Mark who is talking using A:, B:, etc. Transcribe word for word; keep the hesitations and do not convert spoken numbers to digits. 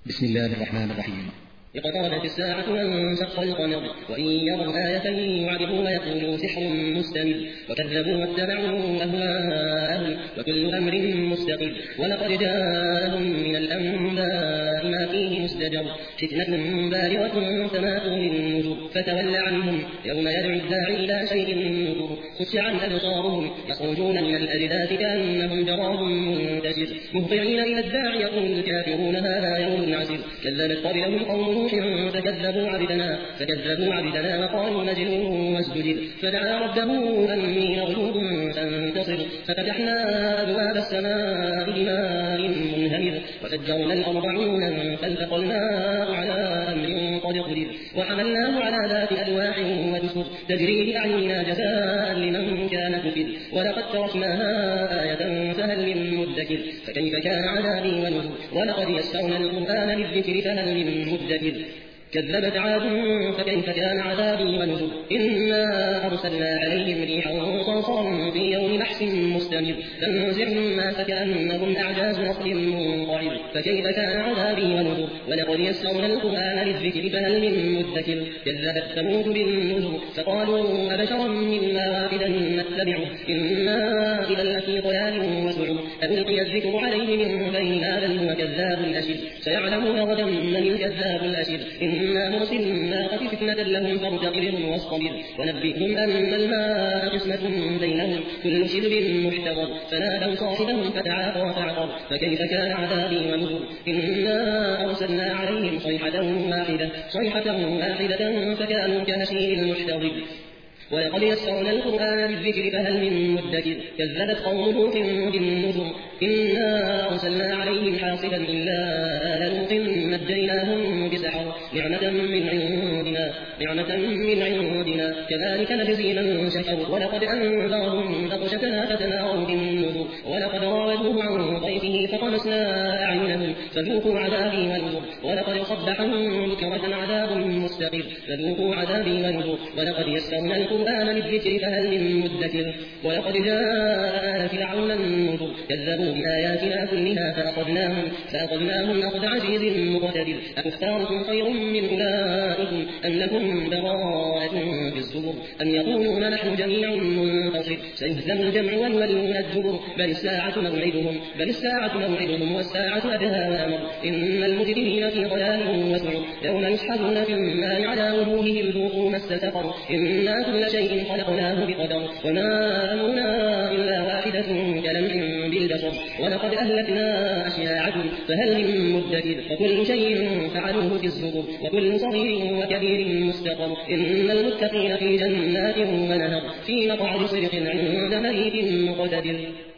A: بسم الله الرحمن الرحيم.
B: اقتربت الساعة وانشق القمر وإن يروا آية يعرضوا ويقولوا سحر مستمر وكذبوا واتبعوا أهواءهم وكل أمر مستقر ولقد جاءهم من الأنباء ما فيه مزدجر فتنة بالغة فما تغني النذر فتول عنهم يوم يدعو الداعي إلى شيء نكر خش عن أبصارهم يخرجون من الأجداث كأنهم جراد منتشر مهطعين إلى الداعي يقول الكافرون هذا يوم عسير كذبت قبلهم قوم فكذبوا عبدنا فكذبوا عبدنا وقالوا نزل واسجد فدعا ربه أني مغلوب فانتصر ففتحنا أبواب السماء بماء منهمر وفجرنا الأرض عيونا فالتقى الماء على أمر قد قدر وحملناه على ذات ألواح ودسر تجري بأعيننا جزاء لمن كان كفر ولقد تركناها آية فهل من مدكر فكيف كان عذابي ونذر ولقد يسرنا القرآن للذكر فهل من مدكر كذبت عاد فكيف كان عذابي ونذر إنا أرسلنا عليهم ريحا صرصرا في يوم نحس مستمر تنزع الناس كأنهم أعجاز نخل منقعر فكيف كان عذابي ونذر ولقد يسرنا القرآن للذكر فهل من مدكر كذبت ثمود بالنذر فقالوا أبشرا منا واحدا نتبعه إنا إذا لفي ضلال وسعر ألقي الذكر عليه من بيننا بل هو كذاب أشر سيعلمون غدا من الكذاب الأشر إنا مرسل الناقة فتنة لهم فارتقبهم واصطبر ونبئهم أن الماء قسمة بينهم كل شرب محتضر فنادوا صاحبهم فتعاطى فعقر فكيف كان عذابي ونذر إنا أرسلنا عليهم صيحة واحدة صيحة واحدة فكانوا كهشيم المحتضر ولقد يسرنا القرآن للذكر فهل من مدكر كذبت قوم لوط بالنذر إنا أرسلنا عليهم حاصبا إلا آل لوط نجيناهم بسحر نعمة من عندنا نعمة من عندنا كذلك نجزي من شكر ولقد أنذرهم بطشتنا فتناظروا بالنذر ولقد راودوه عن ضيفه فطمسنا أعينهم فذوقوا عذابي ونذر ولقد صبحهم بكرة عذاب مستقر فذوقوا عذابي ونذر ولقد يسرنا القرآن للذكر فهل من مدكر ولقد جاء آل فرعون النذر كذبوا بآياتنا كلها فأخذناهم فأخذناهم أخذ عزيز مقتدر أكفاركم خير من أولئكم أم لكم براءة بالزبر أم يقولون نحن جميع منتصر سيهزم الجمع ويولون الدبر بل الساعة موعدهم بل الساعة موعدهم والساعة أدهى وأمر إن المجرمين في ضلال وسعر يوم يسحبون في النار على وجوههم ذوقوا مس سقر إنا كل شيء خلقناه بقدر وما أمرنا إلا واحدة كلمح بالبشر ولقد أهلكنا أشياعكم فهل من مدكر وكل شيء فعلوه في الزبر وكل صغير وكبير مستقر إن المتقين في جنات ونهر في مقعد صدق عند مليك مقتدر.